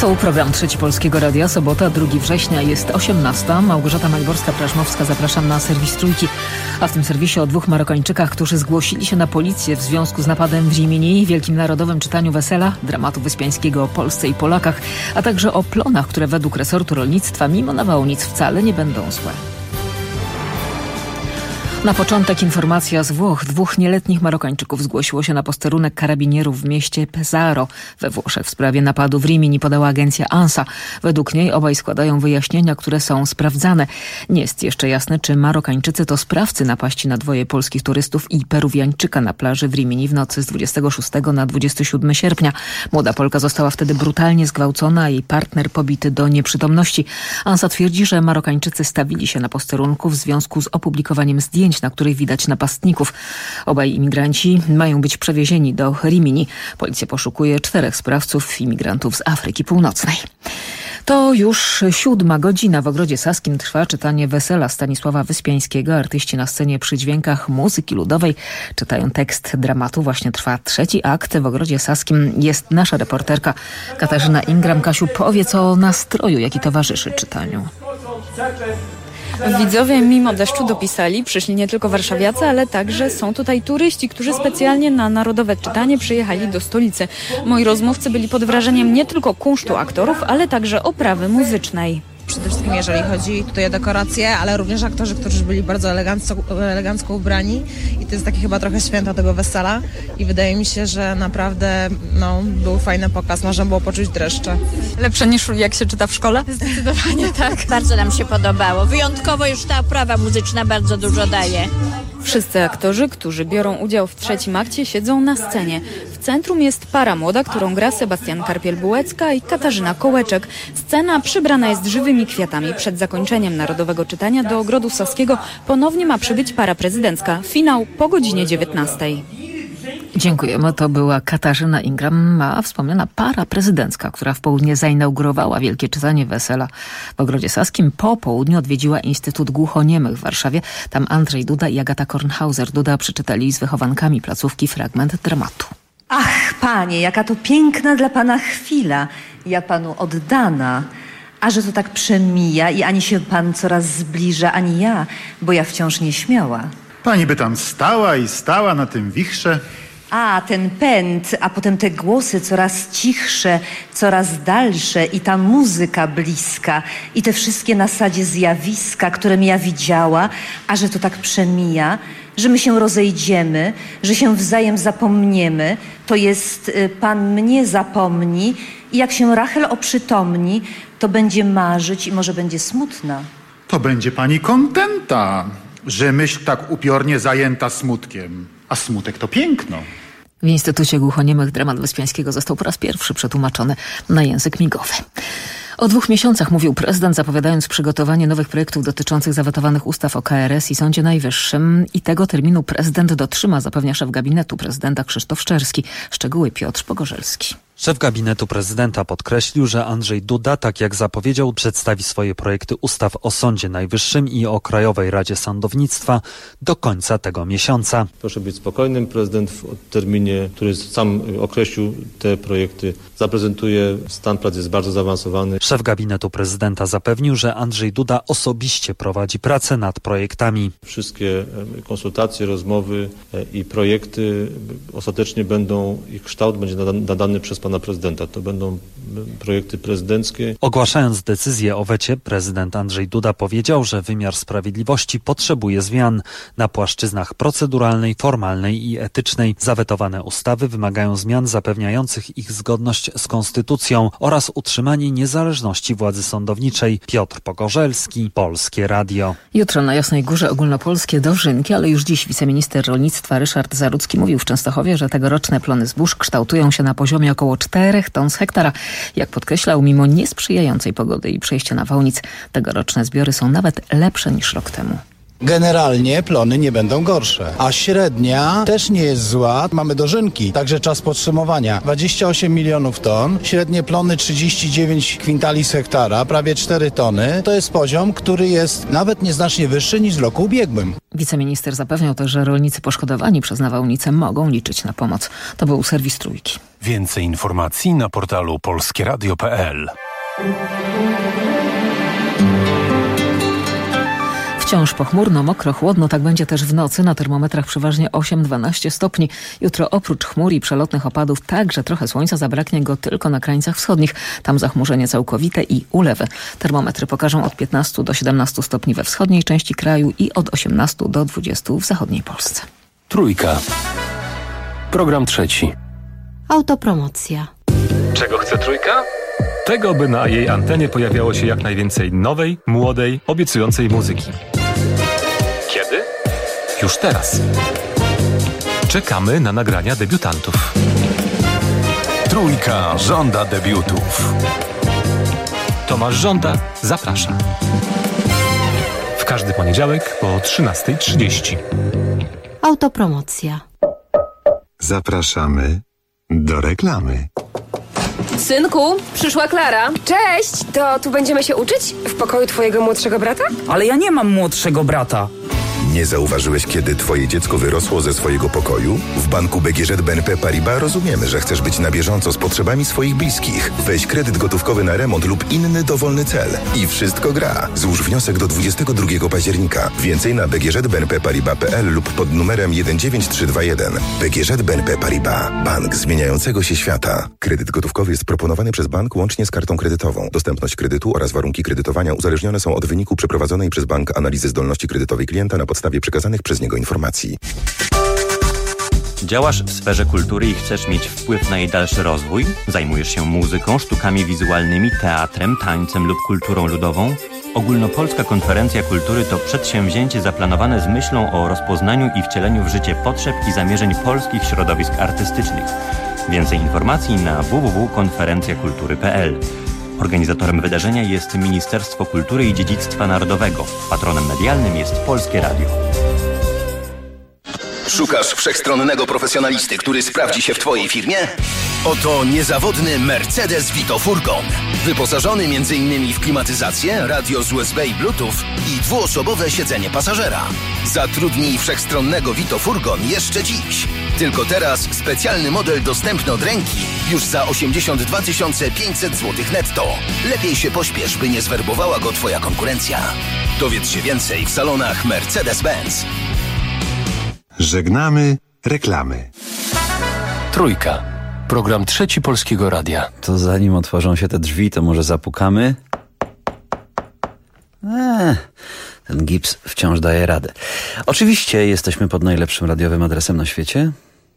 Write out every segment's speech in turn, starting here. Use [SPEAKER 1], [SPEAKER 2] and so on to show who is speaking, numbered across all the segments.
[SPEAKER 1] Tu program Trzeci Polskiego Radia, sobota, 2 września, jest 18. Małgorzata Majborska-Prażmowska, zapraszam na serwis Trójki. A w tym serwisie o 2 Marokańczykach, którzy zgłosili się na policję w związku z napadem w Rimini, wielkim narodowym czytaniu Wesela, dramatu wyspiańskiego o Polsce i Polakach, a także o plonach, które według resortu rolnictwa mimo nawałnic wcale nie będą złe. Na początek informacja z Włoch. 2 nieletnich Marokańczyków zgłosiło się na posterunek karabinierów w mieście Pesaro we Włoszech w sprawie napadu w Rimini, podała agencja ANSA. Według niej obaj składają wyjaśnienia, które są sprawdzane. Nie jest jeszcze jasne, czy Marokańczycy to sprawcy napaści na 2 polskich turystów i Peruwiańczyka na plaży w Rimini w nocy z 26 na 27 sierpnia. Młoda Polka została wtedy brutalnie zgwałcona, a jej partner pobity do nieprzytomności. ANSA twierdzi, że Marokańczycy stawili się na posterunku w związku z opublikowaniem zdjęć, na których widać napastników. Obaj imigranci mają być przewiezieni do Rimini. Policja poszukuje 4 sprawców imigrantów z Afryki Północnej. To już 7 godzina. W Ogrodzie Saskim trwa czytanie Wesela Stanisława Wyspiańskiego. Artyści na scenie przy dźwiękach muzyki ludowej czytają tekst dramatu. Właśnie trwa 3. akt. W Ogrodzie Saskim jest nasza reporterka Katarzyna Ingram. Kasiu, powiedz o nastroju, jaki towarzyszy czytaniu.
[SPEAKER 2] Widzowie mimo deszczu dopisali, przyszli nie tylko warszawiacy, ale także są tutaj turyści, którzy specjalnie na Narodowe Czytanie przyjechali do stolicy. Moi rozmówcy byli pod wrażeniem nie tylko kunsztu aktorów, ale także oprawy muzycznej.
[SPEAKER 3] Przede wszystkim jeżeli chodzi tutaj o dekoracje, ale również aktorzy, którzy byli bardzo elegancko ubrani i to jest taki chyba trochę święto tego wesela i wydaje mi się, że naprawdę był fajny pokaz, można było poczuć dreszcze.
[SPEAKER 2] Lepsze niż jak się czyta w szkole?
[SPEAKER 3] Zdecydowanie tak.
[SPEAKER 4] Bardzo nam się podobało. Wyjątkowo już ta oprawa muzyczna bardzo dużo daje.
[SPEAKER 2] Wszyscy aktorzy, którzy biorą udział w 3. akcie, siedzą na scenie. W centrum jest para młoda, którą gra Sebastian Karpiel-Bułecka i Katarzyna Kołeczek. Scena przybrana jest żywymi kwiatami. Przed zakończeniem Narodowego Czytania do Ogrodu Saskiego ponownie ma przybyć para prezydencka. Finał po godzinie 19.
[SPEAKER 1] Dziękujemy. To była Katarzyna Ingram, a wspomniana para prezydencka, która w południe zainaugurowała wielkie czytanie Wesela w Ogrodzie Saskim. Po południu odwiedziła Instytut Głuchoniemych w Warszawie. Tam Andrzej Duda i Agata Kornhauser. Duda przeczytali z wychowankami placówki fragment dramatu.
[SPEAKER 5] Ach, panie, jaka to piękna dla pana chwila. Ja panu oddana. A że to tak przemija i ani się pan coraz zbliża, ani ja, bo ja wciąż nieśmiała.
[SPEAKER 6] Pani by tam stała i stała na tym wichrze.
[SPEAKER 5] A, ten pęd, a potem te głosy coraz cichsze, coraz dalsze i ta muzyka bliska i te wszystkie na sadzie zjawiska, którem ja widziała, a że to tak przemija, że my się rozejdziemy, że się wzajem zapomniemy, to jest pan mnie zapomni i jak się Rachel oprzytomni, to będzie marzyć i może będzie smutna.
[SPEAKER 6] To będzie pani kontenta, że myśl tak upiornie zajęta smutkiem. A smutek to piękno.
[SPEAKER 1] W Instytucie Głuchoniemych dramat Wyspiańskiego został po raz pierwszy przetłumaczony na język migowy. O 2 miesiącach mówił prezydent, zapowiadając przygotowanie nowych projektów dotyczących zawetowanych ustaw o KRS i Sądzie Najwyższym. I tego terminu prezydent dotrzyma, zapewnia szef gabinetu prezydenta Krzysztof Szczerski. Szczegóły Piotr Pogorzelski.
[SPEAKER 7] Szef gabinetu prezydenta podkreślił, że Andrzej Duda, tak jak zapowiedział, przedstawi swoje projekty ustaw o Sądzie Najwyższym i o Krajowej Radzie Sądownictwa do końca tego miesiąca.
[SPEAKER 8] Proszę być spokojnym. Prezydent w terminie, który sam określił te projekty, zaprezentuje. Stan prac jest bardzo zaawansowany.
[SPEAKER 7] Szef gabinetu prezydenta zapewnił, że Andrzej Duda osobiście prowadzi pracę nad projektami.
[SPEAKER 8] Wszystkie konsultacje, rozmowy i projekty ostatecznie ich kształt będzie nadany przez pana prezydenta. To będą projekty prezydenckie.
[SPEAKER 7] Ogłaszając decyzję o wecie, prezydent Andrzej Duda powiedział, że wymiar sprawiedliwości potrzebuje zmian na płaszczyznach proceduralnej, formalnej i etycznej. Zawetowane ustawy wymagają zmian zapewniających ich zgodność z konstytucją oraz utrzymanie niezależności władzy sądowniczej. Piotr Pogorzelski, Polskie Radio.
[SPEAKER 1] Jutro na Jasnej Górze ogólnopolskie dożynki, ale już dziś wiceminister rolnictwa Ryszard Zarudzki mówił w Częstochowie, że tegoroczne plony zbóż kształtują się na poziomie około 4 ton z hektara. Jak podkreślał, mimo niesprzyjającej pogody i przejścia nawałnic, tegoroczne zbiory są nawet lepsze niż rok temu.
[SPEAKER 9] Generalnie plony nie będą gorsze, a średnia też nie jest zła. Mamy dożynki, także czas podsumowania. 28 milionów ton, średnie plony 39 kwintali z hektara, prawie 4 tony. To jest poziom, który jest nawet nieznacznie wyższy niż w roku ubiegłym.
[SPEAKER 1] Wiceminister zapewniał też, że rolnicy poszkodowani przez nawałnicę mogą liczyć na pomoc. To był serwis Trójki.
[SPEAKER 10] Więcej informacji na portalu polskieradio.pl.
[SPEAKER 1] Wciąż pochmurno, mokro, chłodno, tak będzie też w nocy. Na termometrach przeważnie 8-12 stopni. Jutro oprócz chmur i przelotnych opadów także trochę słońca, zabraknie go tylko na krańcach wschodnich. Tam zachmurzenie całkowite i ulewy. Termometry pokażą od 15 do 17 stopni we wschodniej części kraju i od 18 do 20 w zachodniej Polsce.
[SPEAKER 10] Trójka. Program trzeci.
[SPEAKER 11] Autopromocja.
[SPEAKER 12] Czego chce Trójka? Tego, by na jej antenie pojawiało się jak najwięcej nowej, młodej, obiecującej muzyki. Kiedy? Już teraz. Czekamy na nagrania debiutantów.
[SPEAKER 10] Trójka żąda debiutów.
[SPEAKER 12] Tomasz Żąda zaprasza. W każdy poniedziałek po 13:30.
[SPEAKER 11] Autopromocja.
[SPEAKER 13] Zapraszamy do reklamy.
[SPEAKER 14] Synku, przyszła Klara. Cześć, to tu będziemy się uczyć? W pokoju twojego młodszego brata?
[SPEAKER 15] Ale ja nie mam młodszego brata.
[SPEAKER 13] Nie zauważyłeś, kiedy twoje dziecko wyrosło ze swojego pokoju? W banku BGŻ BNP Paribas rozumiemy, że chcesz być na bieżąco z potrzebami swoich bliskich. Weź kredyt gotówkowy na remont lub inny dowolny cel. I wszystko gra. Złóż wniosek do 22 października. Więcej na bgżbnpparibas.pl lub pod numerem 19321. BGŻ BNP Paribas. Bank zmieniającego się świata. Kredyt gotówkowy jest proponowany przez bank łącznie z kartą kredytową. Dostępność kredytu oraz warunki kredytowania uzależnione są od wyniku przeprowadzonej przez bank analizy zdolności kredytowej klienta na podstawie przekazanych przez niego informacji.
[SPEAKER 16] Działasz w sferze kultury i chcesz mieć wpływ na jej dalszy rozwój? Zajmujesz się muzyką, sztukami wizualnymi, teatrem, tańcem lub kulturą ludową? Ogólnopolska Konferencja Kultury to przedsięwzięcie zaplanowane z myślą o rozpoznaniu i wcieleniu w życie potrzeb i zamierzeń polskich środowisk artystycznych. Więcej informacji na www.konferencjakultury.pl. Organizatorem wydarzenia jest Ministerstwo Kultury i Dziedzictwa Narodowego. Patronem medialnym jest Polskie Radio.
[SPEAKER 17] Szukasz wszechstronnego profesjonalisty, który sprawdzi się w Twojej firmie? Oto niezawodny Mercedes Vito Furgon. Wyposażony m.in. w klimatyzację, radio z USB i Bluetooth i dwuosobowe siedzenie pasażera. Zatrudnij wszechstronnego Vito Furgon jeszcze dziś. Tylko teraz specjalny model dostępny od ręki już za 82 500 zł netto. Lepiej się pośpiesz, by nie zwerbowała go Twoja konkurencja. Dowiedz się więcej w salonach Mercedes-Benz.
[SPEAKER 13] Żegnamy reklamy.
[SPEAKER 10] Trójka. Program trzeci Polskiego Radia.
[SPEAKER 18] To zanim otworzą się te drzwi, to może zapukamy? Ten gips wciąż daje radę. Oczywiście jesteśmy pod najlepszym radiowym adresem na świecie.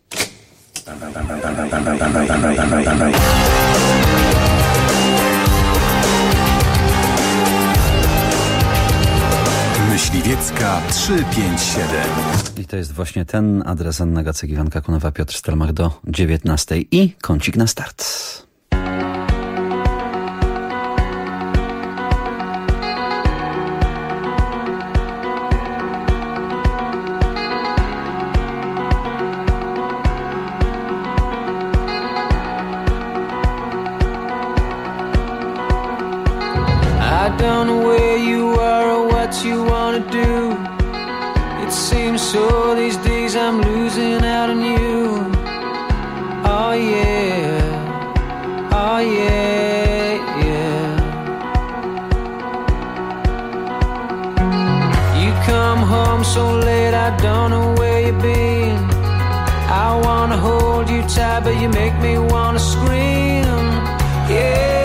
[SPEAKER 10] Myśliwiecka 357.
[SPEAKER 18] I to jest właśnie ten adres. Anna Gacek, Iwan Kakunowa, Piotr Stelmach do 19 i kącik na start.
[SPEAKER 19] I don't know where you are or what you wanna do. It seems so these days I'm losing out on you. Oh yeah, oh yeah, yeah. You come home so late, I don't know where you've been. I wanna hold you tight, but you make me wanna scream. Yeah.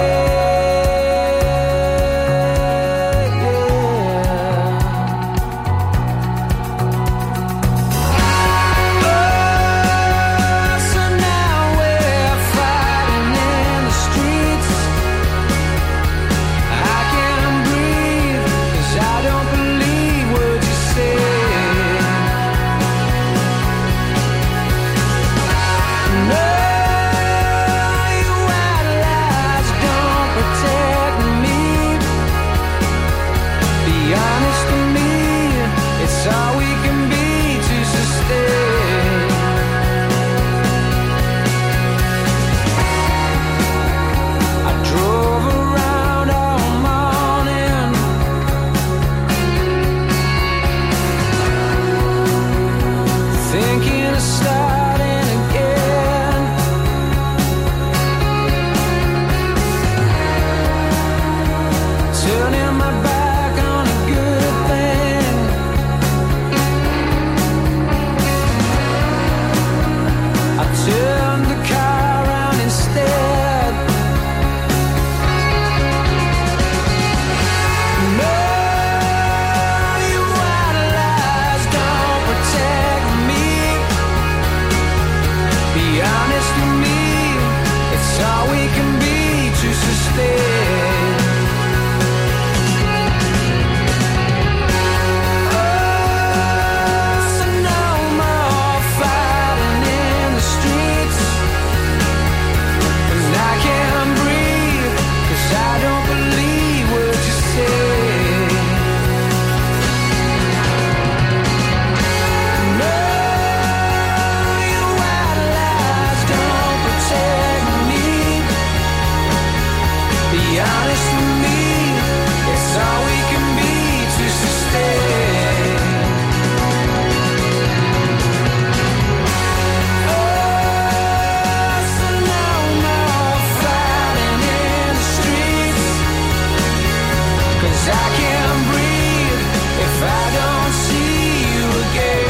[SPEAKER 19] No, you idolize instead. Oh, so no more fighting in the streets, and I can't breathe 'cause I don't believe what you say. Be honest with me, it's all we can be to sustain. Oh, so no more fighting in the streets, 'cause I can't breathe if I don't see you again.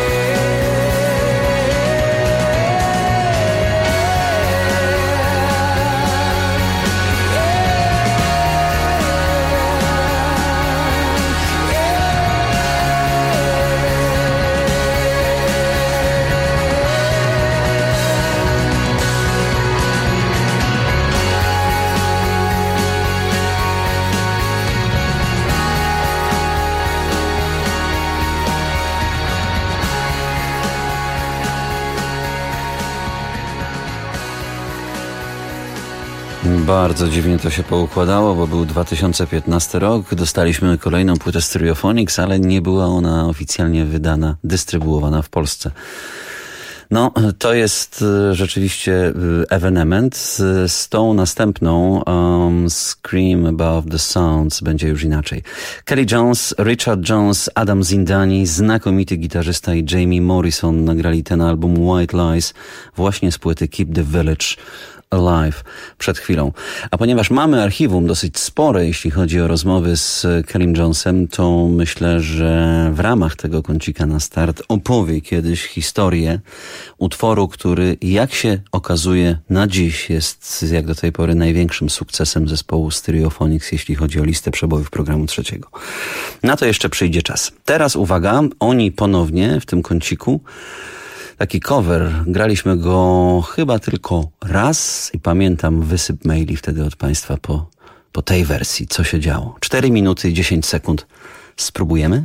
[SPEAKER 18] Bardzo dziwnie to się poukładało, bo był 2015 rok, dostaliśmy kolejną płytę Stereophonics, ale nie była ona oficjalnie wydana, dystrybuowana w Polsce. No, to jest rzeczywiście ewenement. Z tą następną Scream Above the Sounds będzie już inaczej. Kelly Jones, Richard Jones, Adam Zindani, znakomity gitarzysta i Jamie Morrison nagrali ten album White Lies właśnie z płyty Keep the Village Alive przed chwilą. A ponieważ mamy archiwum dosyć spore, jeśli chodzi o rozmowy z Kellym Jonesem, to myślę, że w ramach tego kącika na start opowie kiedyś historię utworu, który, jak się okazuje, na dziś jest jak do tej pory największym sukcesem zespołu Stereophonics, jeśli chodzi o listę przebojów programu trzeciego. Na to jeszcze przyjdzie czas. Teraz uwaga, oni ponownie w tym kąciku. Taki cover, graliśmy go chyba tylko raz i pamiętam wysyp maili wtedy od Państwa po tej wersji, co się działo. 4 minuty i 10 sekund. Spróbujemy?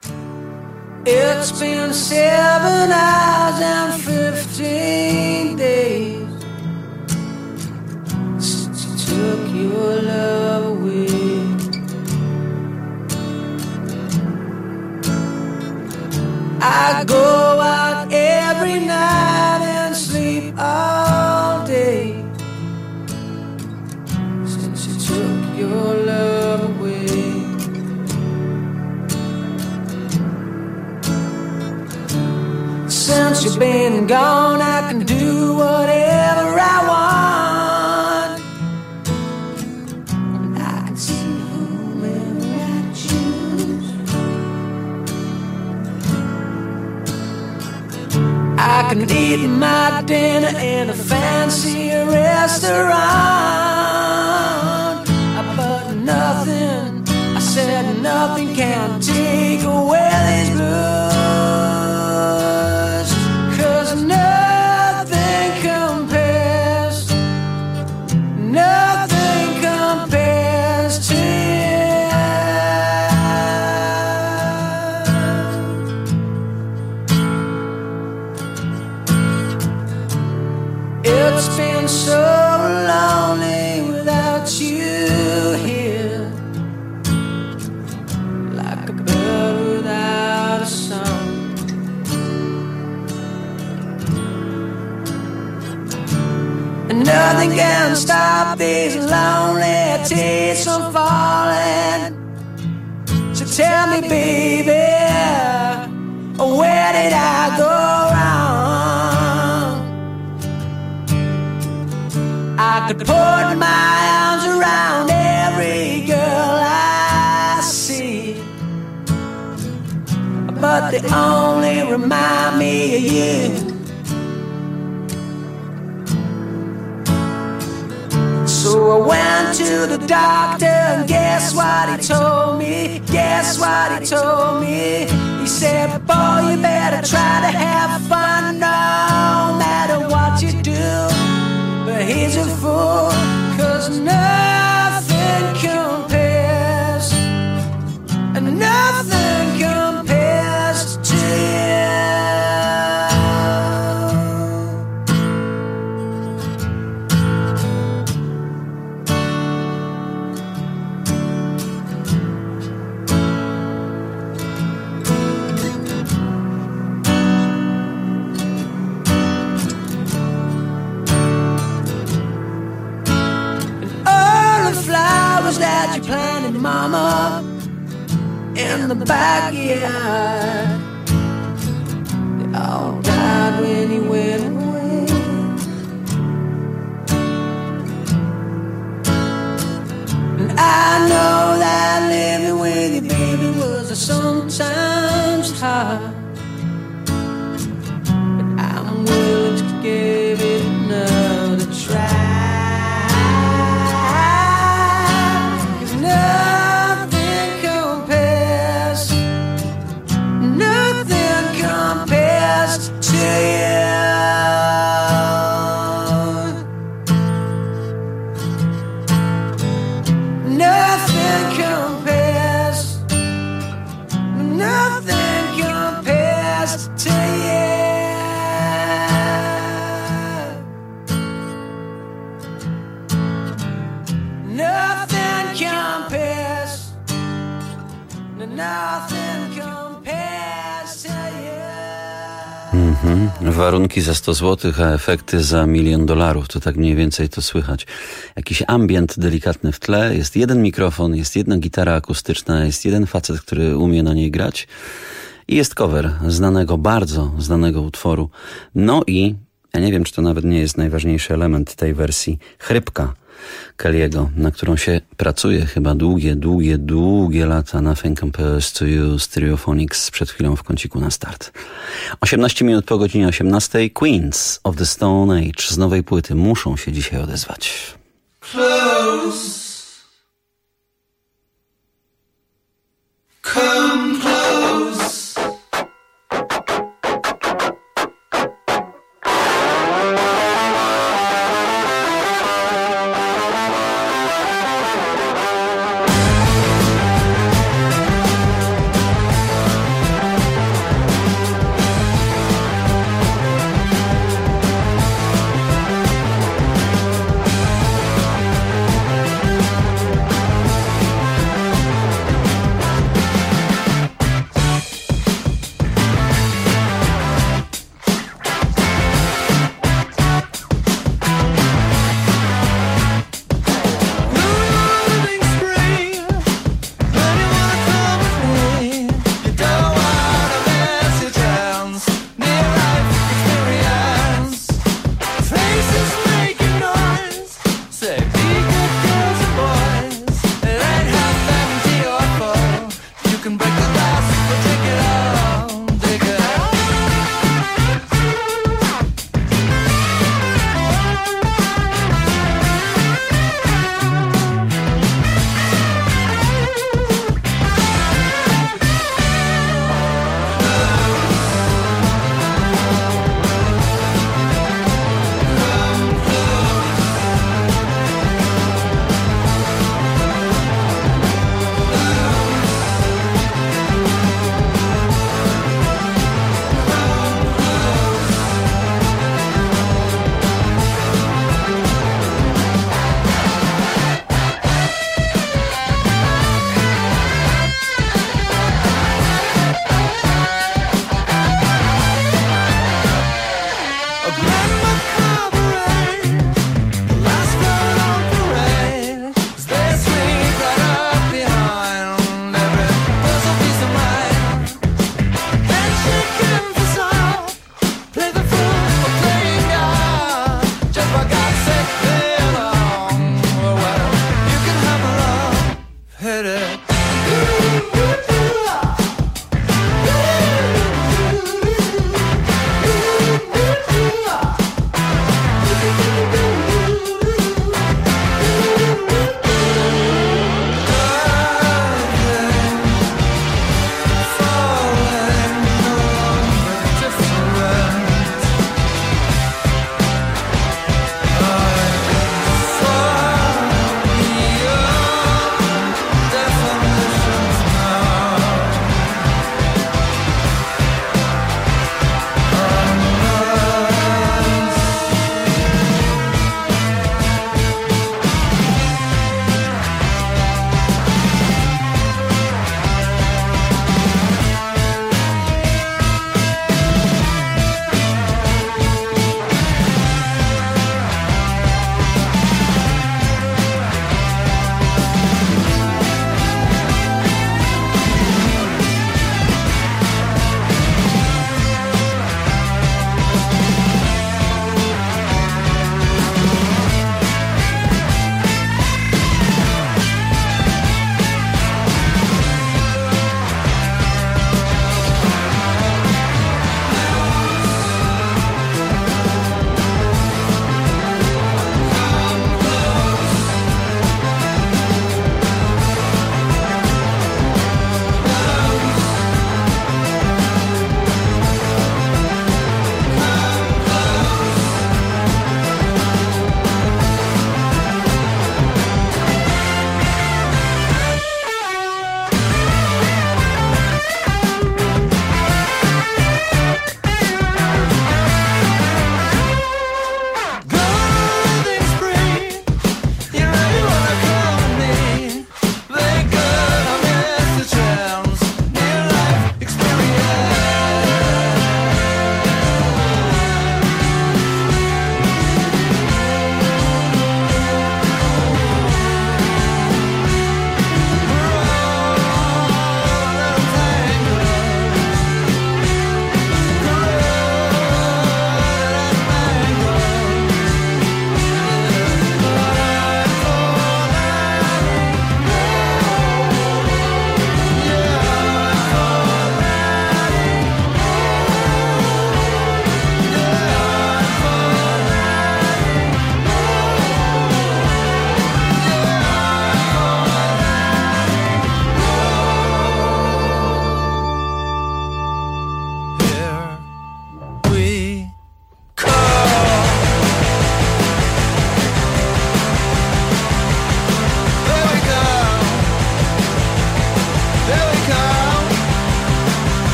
[SPEAKER 19] It's been 7 hours and 15 days since you took your love away. I go out every night and sleep all day since you took your love away. Since you've been gone, I can do whatever I want. I can see whomever I choose. I can eat my dinner in a fancy restaurant, but nothing, I said nothing can take away these blues. 'Cause nothing compares to you. It's been so lonely without you here, like a bird without a song. And nothing can stop these lonely tears from falling. So tell me, baby, where did I go wrong? I could put my arms around every girl I see, but they only remind me of you. So I went to the doctor and guess what he told me? Guess what he told me? He said, boy, you better try to have fun no matter what you do. But he's a fool, 'cause no you planted, mama? In the backyard. They all died when he went away. And I know that living with you, baby, was sometimes hard. But I'm willing to give it another try.
[SPEAKER 18] Warunki za 100 zł, a efekty za $1 milion. To tak mniej więcej to słychać. Jakiś ambient delikatny w tle, jest jeden mikrofon, jest jedna gitara akustyczna, jest jeden facet, który umie na niej grać i jest cover znanego, bardzo znanego utworu. No i, ja nie wiem, czy to nawet nie jest najważniejszy element tej wersji, chrypka Kelly'ego, na którą się pracuje chyba długie lata. Nothing Compares to You, Stereophonics, przed chwilą w kąciku na start. 18 minut po godzinie 18. Queens of the Stone Age z nowej płyty muszą się dzisiaj odezwać.
[SPEAKER 19] Close. Come close.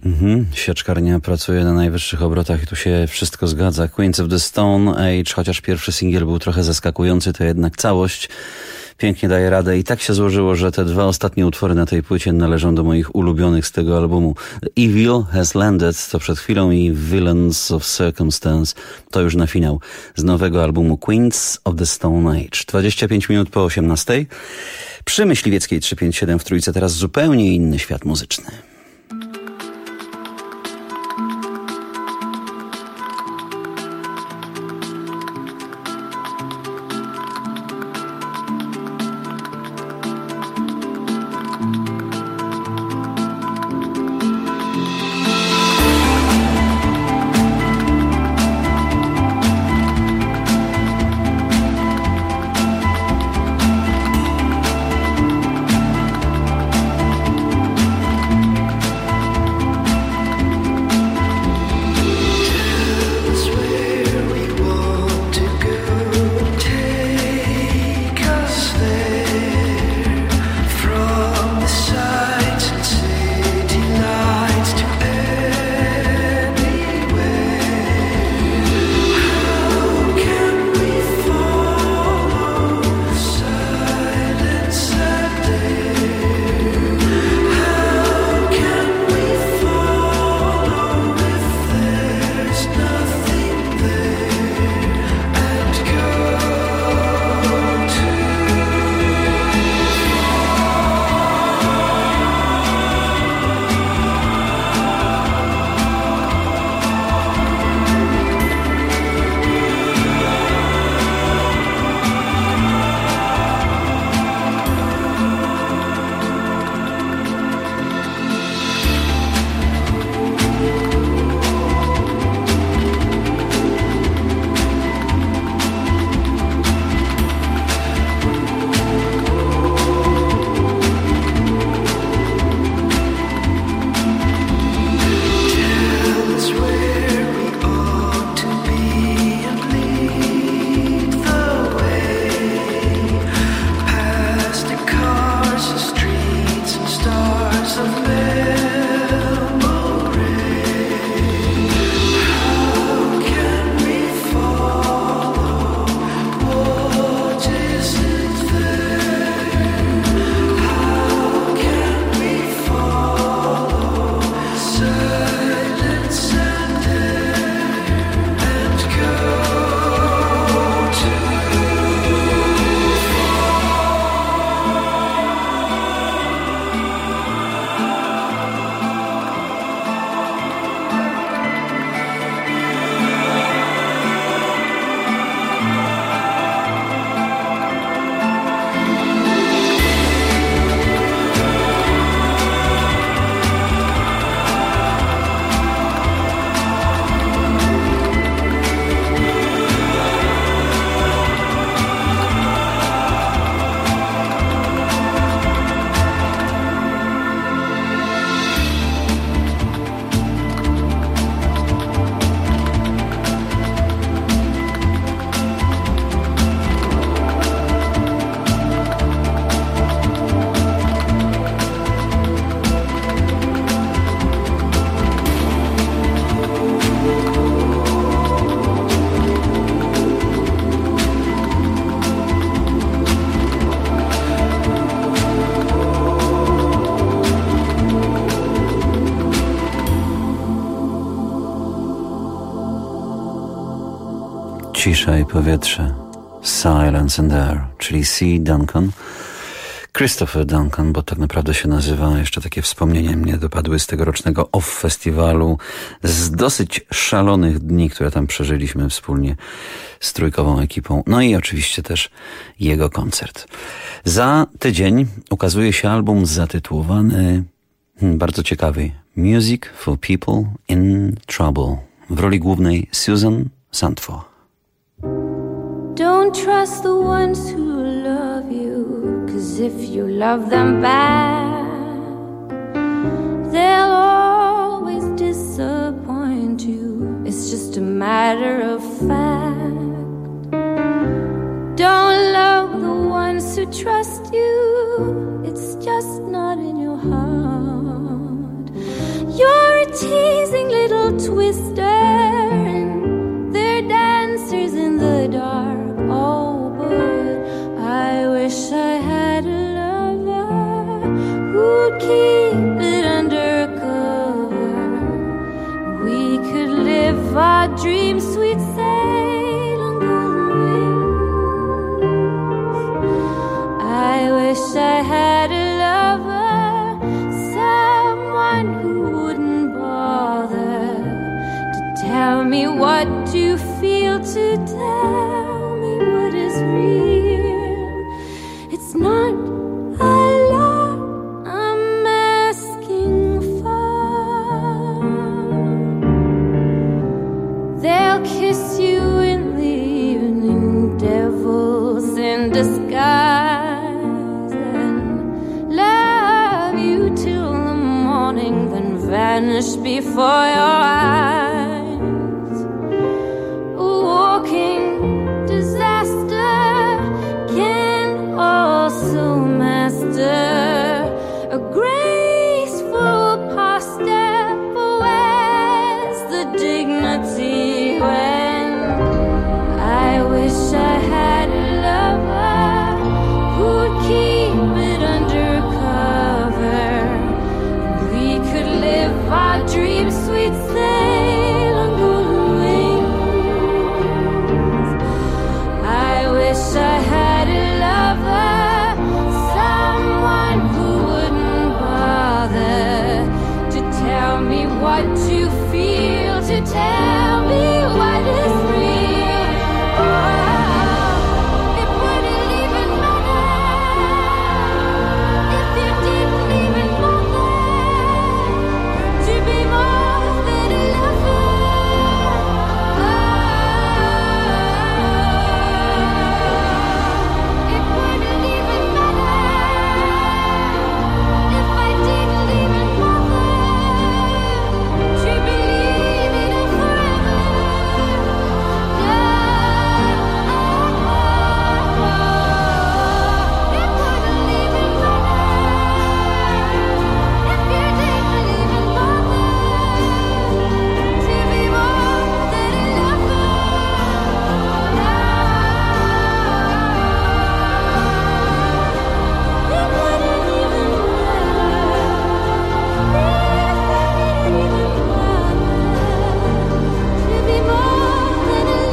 [SPEAKER 18] Sieczkarnia pracuje na najwyższych obrotach i tu się wszystko zgadza. Queens of the Stone Age, chociaż pierwszy singiel był trochę zaskakujący, to jednak całość pięknie daje radę i tak się złożyło, że te dwa ostatnie utwory na tej płycie należą do moich ulubionych z tego albumu. The Evil Has Landed to przed chwilą i Villains of Circumstance to już na finał z nowego albumu Queens of the Stone Age. 25 minut po 18. Przy Myśliwieckiej 357 w Trójce teraz zupełnie inny świat muzyczny. Cisza i powietrze. Silence and Air, czyli C. Duncan. Christopher Duncan, bo tak naprawdę się nazywa. Jeszcze takie wspomnienia mnie dopadły z tegorocznego OFF Festiwalu, z dosyć szalonych dni, które tam przeżyliśmy wspólnie z trójkową ekipą. No i oczywiście też jego koncert. Za tydzień ukazuje się album zatytułowany, bardzo ciekawy, Music for People in Trouble. W roli głównej Susan Sandford.
[SPEAKER 20] Don't trust the ones who love you, 'cause if you love them back, they'll always disappoint you. It's just a matter of fact. Don't love the ones who trust you, it's just not in your heart. You're a our dreams, sweet sail on golden wings. I wish I had a lover, someone who wouldn't bother to tell me what to feel, to tell me what is real. It's not a lot I'm asking for. They'll kiss you in the evening, devils in disguise, and love you till the morning, then vanish before your eyes. A walking disaster can also master a graceful step. Where's the dignity when I wish I had a lover who'd keep it undercover? We could live our dreams, sweet sail on golden wings. I wish I had a lover, someone who wouldn't bother to tell me what to feel, to tell me what is real. Oh, it wouldn't even matter if you didn't even bother to be more than a lover. It wouldn't even matter if I didn't even bother to believe in a forever. It wouldn't even matter if you didn't even bother to be more than a lover. It wouldn't even to be more than a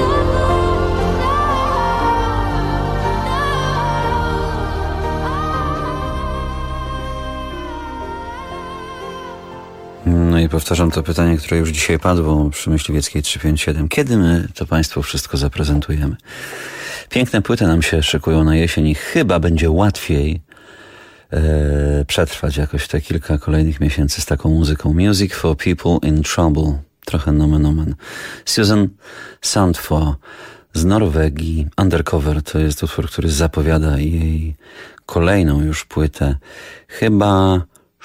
[SPEAKER 18] No i powtarzam to pytanie, które już dzisiaj padło przy Myśliwieckiej 357. Kiedy my to Państwu wszystko zaprezentujemy? Piękne płyty nam się szykują na jesień i chyba będzie łatwiej przetrwać jakoś te kilka kolejnych miesięcy z taką muzyką. Music for People in Trouble. Trochę nomen omen. Susan Sandfo z Norwegii. Undercover to jest utwór, który zapowiada jej kolejną już płytę. Chyba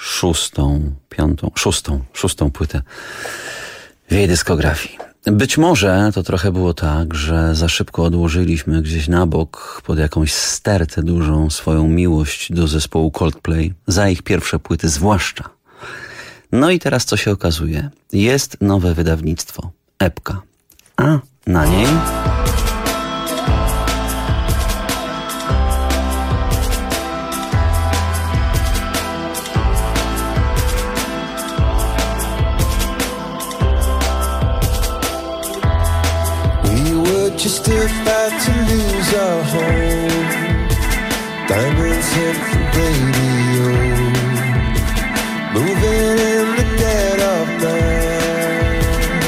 [SPEAKER 18] szóstą płytę w jej dyskografii. Być może to trochę było tak, że za szybko odłożyliśmy gdzieś na bok pod jakąś stertę dużą swoją miłość do zespołu Coldplay, za ich pierwsze płyty zwłaszcza. No i teraz co się okazuje? Jest nowe wydawnictwo, epka, a na niej...
[SPEAKER 19] Just about to lose our home. Diamonds hit the radio. Moving in the dead of night.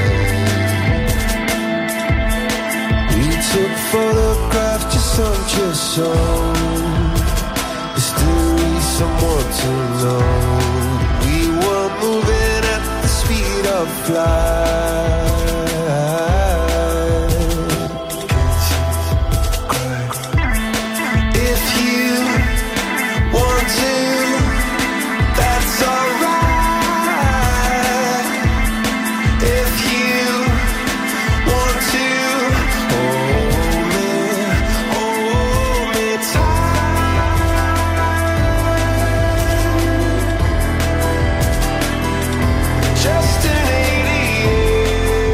[SPEAKER 19] We took photographs just on your song. History someone to know. We were moving at the speed of light. Just an 88.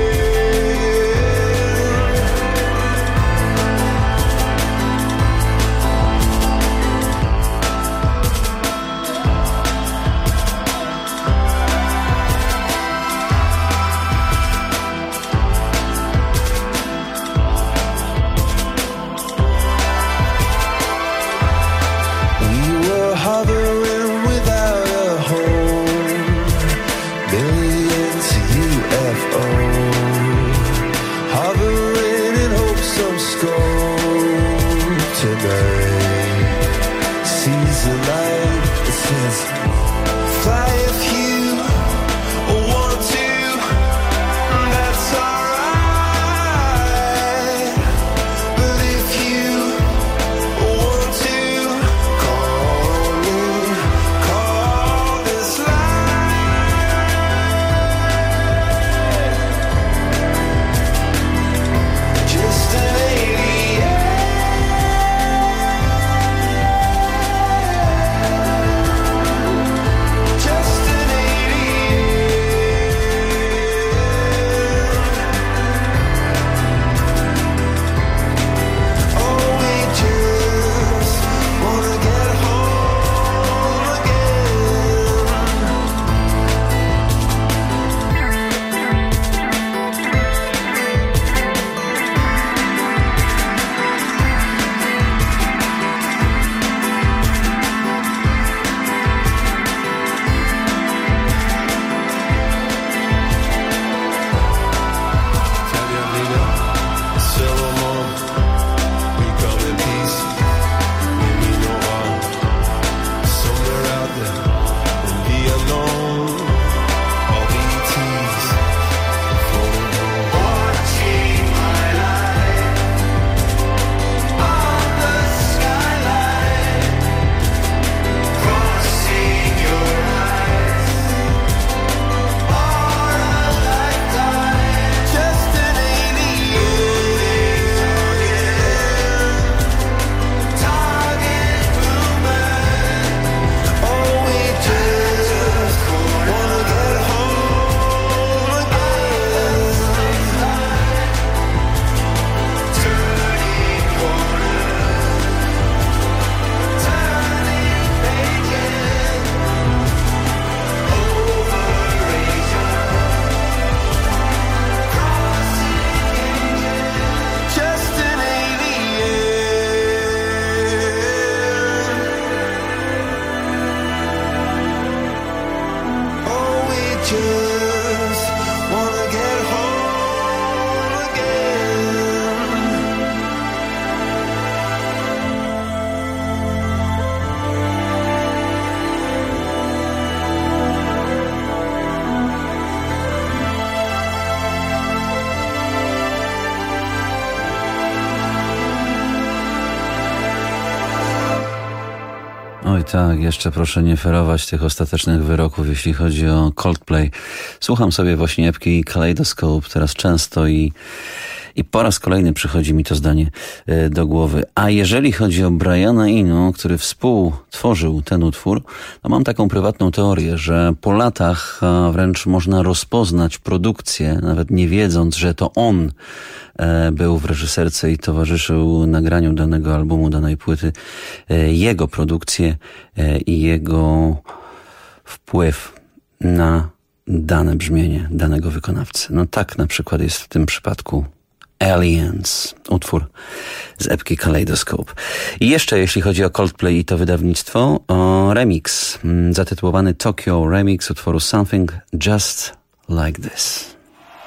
[SPEAKER 18] Oj tak, jeszcze proszę nie ferować tych ostatecznych wyroków, jeśli chodzi o Coldplay. Słucham sobie właśnie epki Kaleidoscope teraz często i po raz kolejny przychodzi mi to zdanie do głowy. A jeżeli chodzi o Briana Eno, który współtworzył ten utwór, to mam taką prywatną teorię, że po latach wręcz można rozpoznać produkcję, nawet nie wiedząc, że to on był w reżyserce i towarzyszył nagraniu danego albumu, danej płyty, jego produkcję i jego wpływ na dane brzmienie danego wykonawcy. No tak na przykład jest w tym przypadku Aliens, utwór z epki Kaleidoscope. I jeszcze jeśli chodzi o Coldplay i to wydawnictwo, o remix zatytułowany Tokyo Remix utworu Something Just Like This.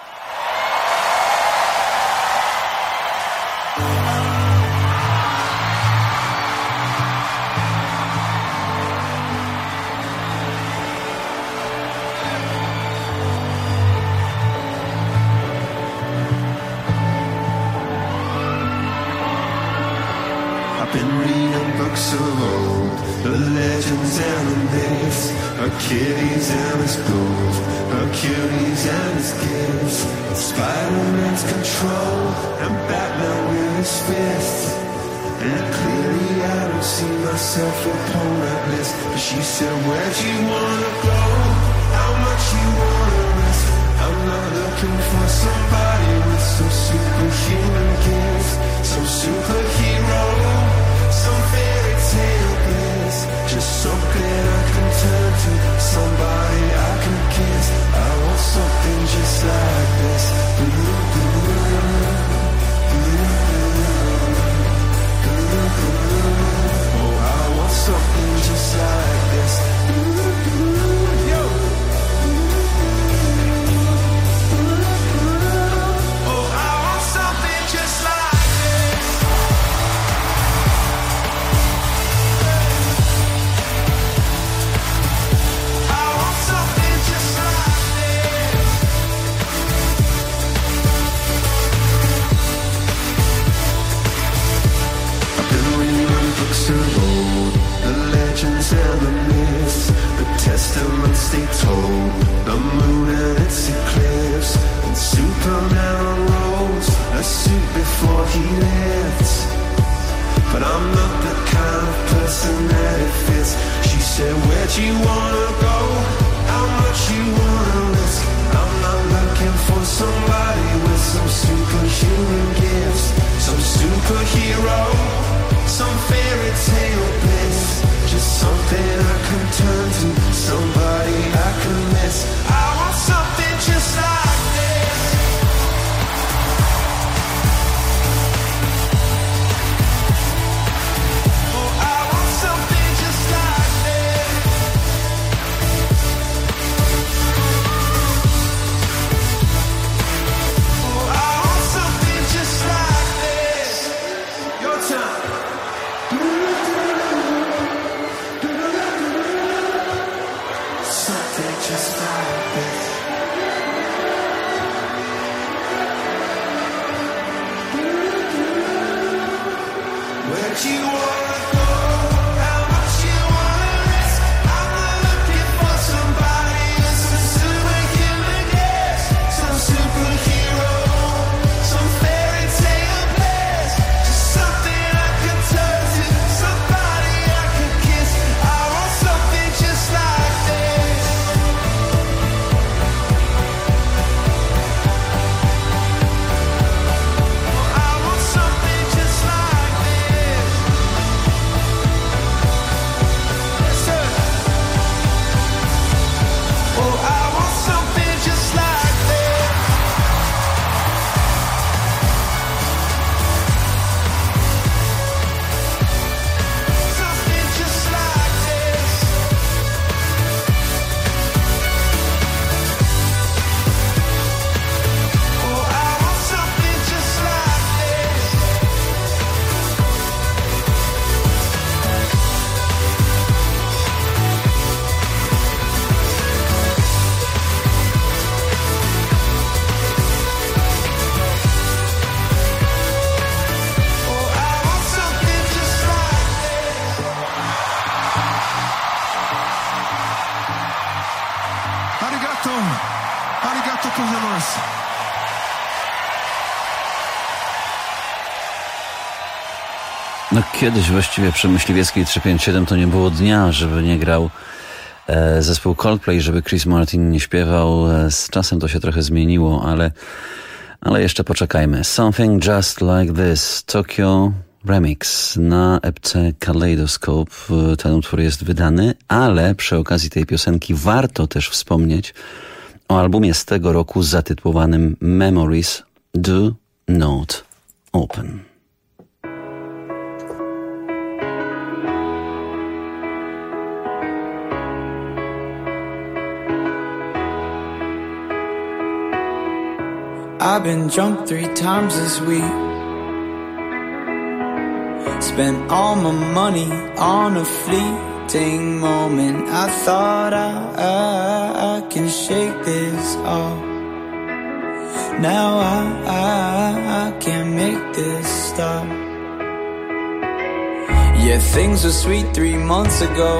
[SPEAKER 19] Been reading books of old, the legends and the myths, Achilles and his gold, Hercules and his gifts, of Spider-Man's control, and Batman with his fists. And clearly I don't see myself upon that list, but she said, where'd you wanna go? How much you wanna risk? I'm not looking for somebody with some superhuman gifts, some superhero, some fairy tale bliss, just something I can turn to, somebody I can kiss. I want something just like this. Oh, I want something just like this. Yo. Oh, I want something just like this. I want something just like this. I've been reading books of old, the legends and the myths, the testaments they told, the moon and its eclipse, and Superman unrolls a suit before he lifts. But I'm not the kind of person that it fits. She said, where'd you wanna go? How much you wanna risk? I'm not looking for somebody with some superhuman gifts, some superhero, some fairy tale bliss, just something I can turn to, somebody I can miss. I want something just like this. Oh, I want something just like this. Oh, I want something just like this. Your time. Mars.
[SPEAKER 18] No kiedyś właściwie przy Myśliwieckiej 357 to nie było dnia, żeby nie grał zespół Coldplay, żeby Chris Martin nie śpiewał. Z czasem to się trochę zmieniło, ale jeszcze poczekajmy. Something Just Like This, Tokyo Remix na epce Kaleidoscope. Ten utwór jest wydany, ale przy okazji tej piosenki warto też wspomnieć o albumie z tego roku zatytułowanym Memories Do Not Open.
[SPEAKER 19] I've been drunk 3 times this week. Spent all my money on a fleeting moment. I thought I can shake this off. Now I can't make this stop. Yeah, things were sweet 3 months ago,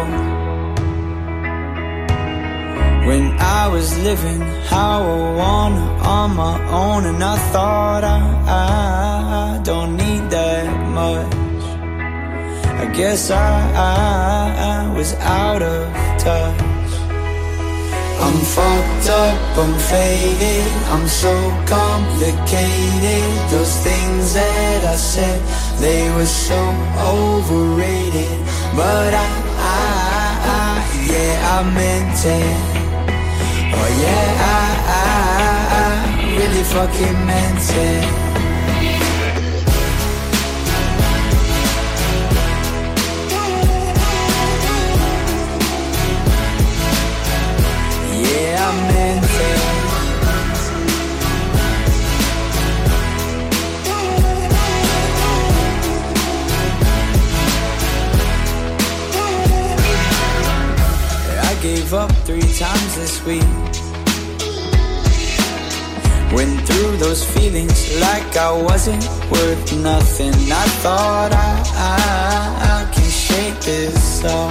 [SPEAKER 19] when I was living how I wanna on my own, and I thought I don't need that much. I guess I was out of touch. I'm fucked up, I'm faded, I'm so complicated. Those things that I said, they were so overrated. But yeah, I meant it. Oh yeah, I really fucking meant it. Yeah, I meant it. I gave up 3 times this week. Went through those feelings like I wasn't worth nothing. I thought I can shake this off.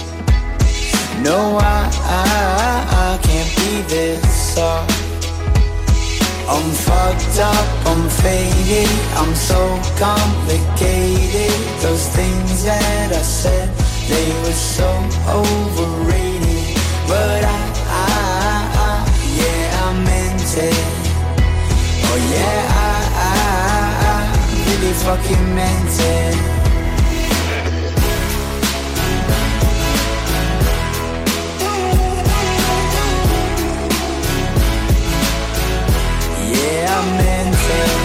[SPEAKER 19] No, I can't be this soft. I'm fucked up, I'm faded, I'm so complicated. Those things that I said, they were so overrated. But yeah, I meant it. Oh yeah, I really fucking meant it. Yeah, I meant it.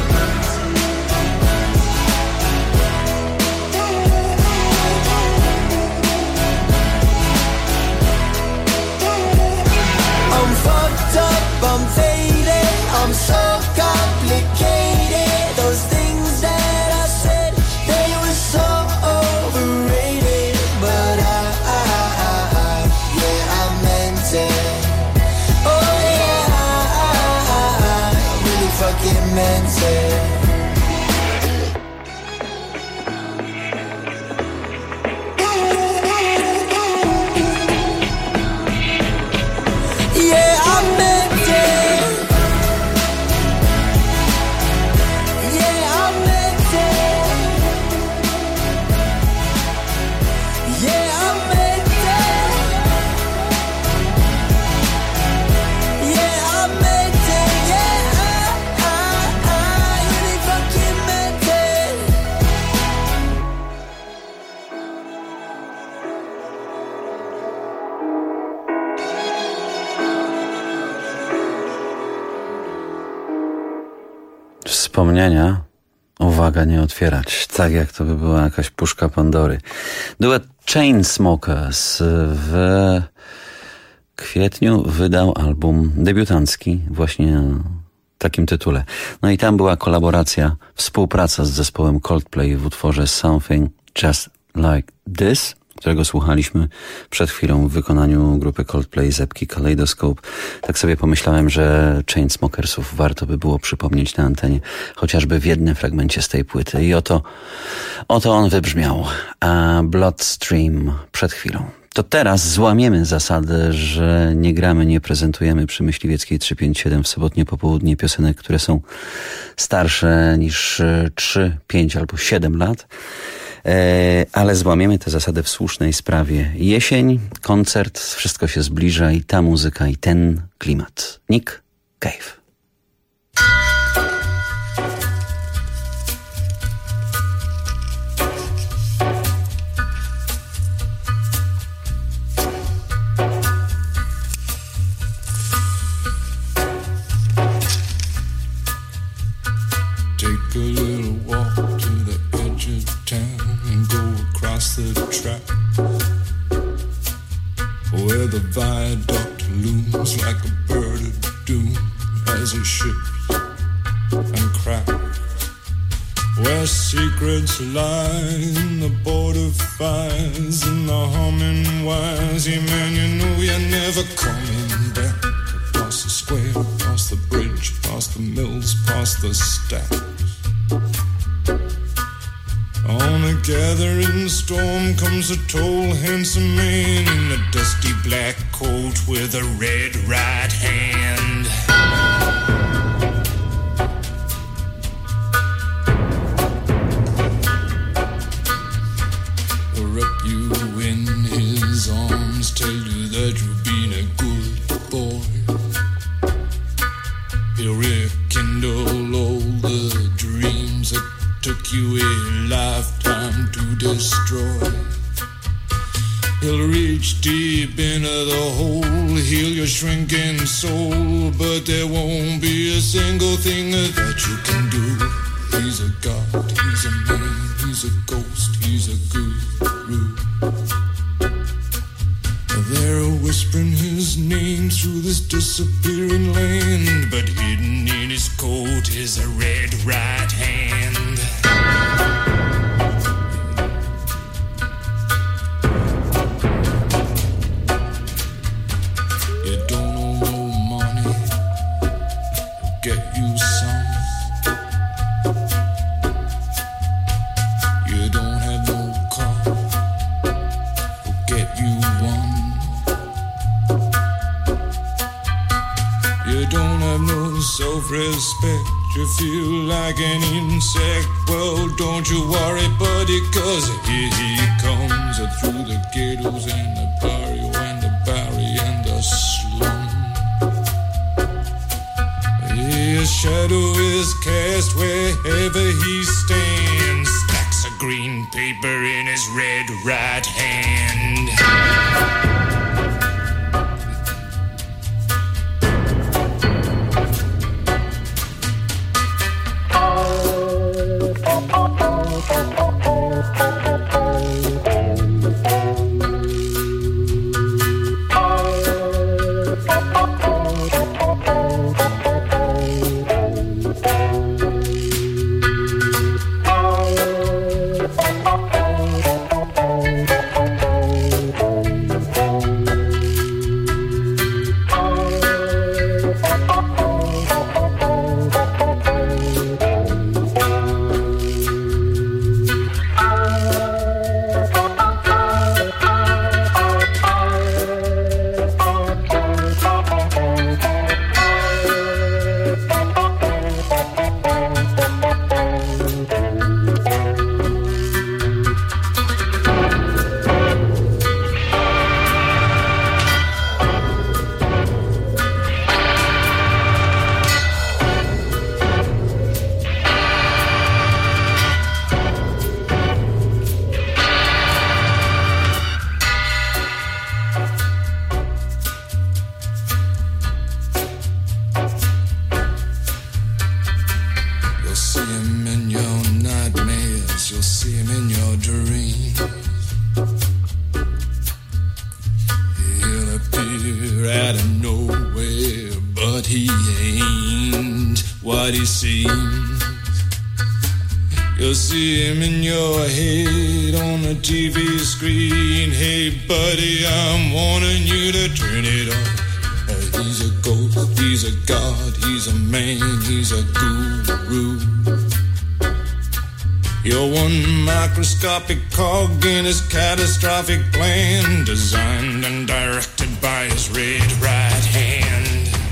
[SPEAKER 19] I'm fucked up, I'm faded, I'm so complicated. Those things that I said, they were so overrated. But yeah, I meant it. Oh yeah, I really fucking meant it. Yeah, I meant it. Yeah, I meant it. Yeah, I meant it. Yeah, I meant it. Yeah, I really fucking meant it.
[SPEAKER 18] Wspomnienia, uwaga, nie otwierać. Tak jak to by była jakaś puszka Pandory. Duet Chainsmokers w kwietniu wydał album debiutancki właśnie o takim tytule. No i tam była kolaboracja, współpraca z zespołem Coldplay w utworze Something Just Like This, którego słuchaliśmy przed chwilą w wykonaniu grupy Coldplay z epki Kaleidoscope. Tak sobie pomyślałem, że Chainsmokersów warto by było przypomnieć na antenie, chociażby w jednym fragmencie z tej płyty. I oto on wybrzmiał. A Bloodstream przed chwilą. To teraz złamiemy zasadę, że nie gramy, nie prezentujemy przy Myśliwieckiej 357 w sobotnie popołudnie piosenek, które są starsze niż 3, 5 albo 7 lat. Ale złamiemy tę zasadę w słusznej sprawie. Jesień, koncert, wszystko się zbliża i ta muzyka, i ten klimat. Nick Cave.
[SPEAKER 21] Take a little walk to the edge of town and go across the track where the viaduct looms like a bird of doom as it ships and cracks, where secrets lie in the border fires and the humming wires. Yeah, man, you know you're never coming back. Across the square, across the bridge, past the mills, past the stacks. On a gathering storm comes a tall, handsome man in a dusty black coat with a red right hand. Wrap you in his arms, tell you that you've been a good boy. He'll rekindle all the dreams that took you a lifetime to destroy. He'll reach deep into the hole, heal your shrinking soul, but there won't be a single thing that you can do. He's a god, he's a man, he's a ghost, he's a guru. They're whispering his name through this disappearing land, but hidden in his coat is a red right hand. You don't owe no money, get you some. You don't have no car, get you one. You don't have no self-respect, you feel like an insect. Well, don't you worry, buddy, cause here he comes through the ghettos and the barrio and the barry and the slum. His shadow is cast wherever he stands, stacks of green paper in his red right hand. You'll see him in your head on the TV screen. Hey buddy, I'm warning you to turn it off. He's a ghost, he's a god, he's a man, he's a guru. You're one microscopic cog in his catastrophic plan, designed and directed by his red right hand.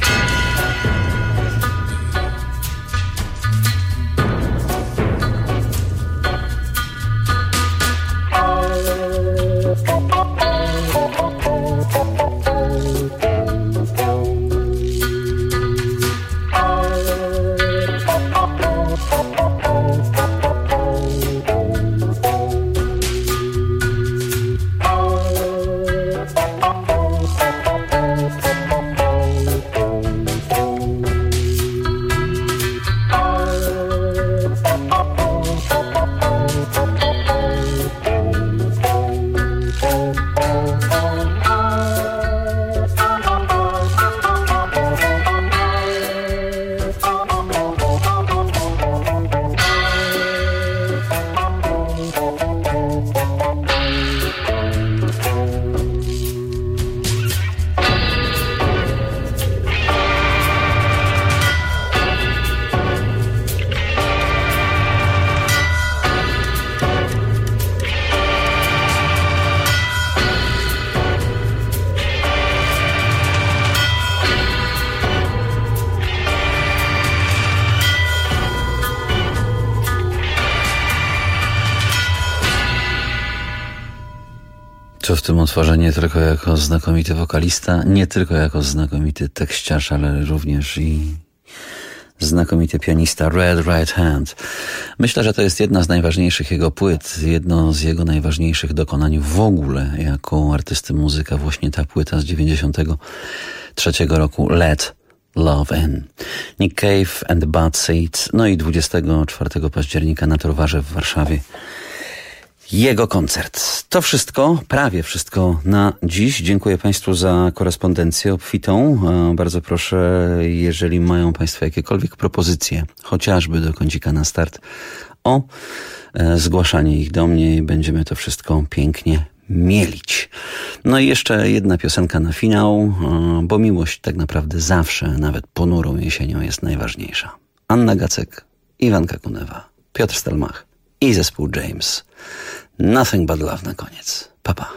[SPEAKER 18] Co w tym utworze nie tylko jako znakomity wokalista, nie tylko jako znakomity tekściarz, ale również i znakomity pianista Red Right Hand. Myślę, że to jest jedna z najważniejszych jego płyt, jedno z jego najważniejszych dokonań w ogóle jako artysty muzyka, właśnie ta płyta z 93 roku Let Love In. Nick Cave and the Bad Seeds. No i 24 października na Torwarze w Warszawie jego koncert. To wszystko, prawie wszystko na dziś. Dziękuję Państwu za korespondencję obfitą. Bardzo proszę, jeżeli mają Państwo jakiekolwiek propozycje, chociażby do kącika na start, o zgłaszanie ich do mnie i będziemy to wszystko pięknie mielić. No i jeszcze jedna piosenka na finał, bo miłość tak naprawdę zawsze, nawet ponurą jesienią, jest najważniejsza. Anna Gacek, Iwanka Kunewa, Piotr Stelmach i zespół James. Nothing but love na koniec. Pa, pa.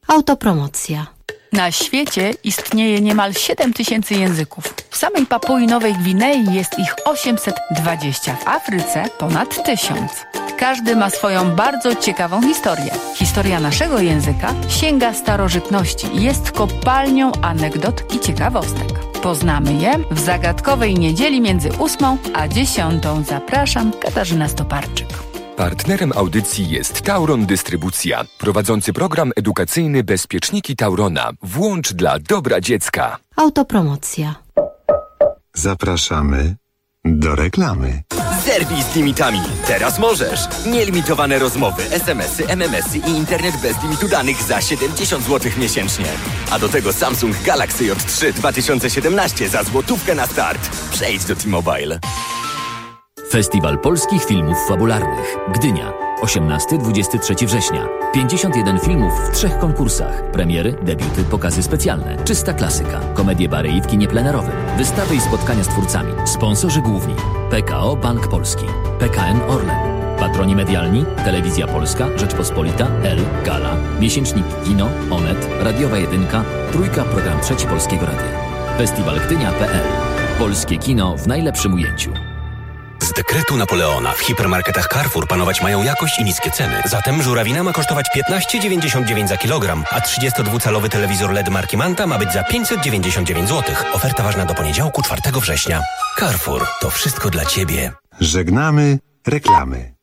[SPEAKER 11] Autopromocja.
[SPEAKER 3] Na świecie istnieje niemal 7000 języków. W samej Papui Nowej Gwinei jest ich 820, w Afryce ponad 1000. Każdy ma swoją bardzo ciekawą historię. Historia naszego języka sięga starożytności i jest kopalnią anegdot i ciekawostek. Poznamy je w zagadkowej niedzieli między 8 a 10. Zapraszam, Katarzyna Stoparczyk.
[SPEAKER 22] Partnerem audycji jest Tauron Dystrybucja, prowadzący program edukacyjny Bezpieczniki Taurona. Włącz dla dobra dziecka.
[SPEAKER 11] Autopromocja.
[SPEAKER 23] Zapraszamy do reklamy.
[SPEAKER 24] Zerwij z limitami. Teraz możesz. Nielimitowane rozmowy, SMS-y, MMS-y i internet bez limitu danych za 70 zł miesięcznie. A do tego Samsung Galaxy J3 2017 za złotówkę na start. Przejdź do T-Mobile.
[SPEAKER 25] Festiwal Polskich Filmów Fabularnych. Gdynia. 18-23 września. 51 filmów w 3 konkursach. Premiery, debiuty, pokazy specjalne. Czysta klasyka. Komedie bary i w kinie plenerowym. Wystawy i spotkania z twórcami. Sponsorzy główni. PKO Bank Polski. PKN Orlen. Patroni medialni. Telewizja Polska, Rzeczpospolita, L, Gala. Miesięcznik Kino, Onet, Radiowa Jedynka, Trójka, Program Trzeci Polskiego Radia. Festiwalgdynia.pl. Polskie kino w najlepszym ujęciu.
[SPEAKER 26] Z dekretu Napoleona w hipermarketach Carrefour panować mają jakość i niskie ceny. Zatem żurawina ma kosztować 15,99 za kilogram, a 32-calowy telewizor LED marki Manta ma być za 599 zł. Oferta ważna do poniedziałku 4 września. Carrefour. To wszystko dla Ciebie.
[SPEAKER 23] Żegnamy reklamy.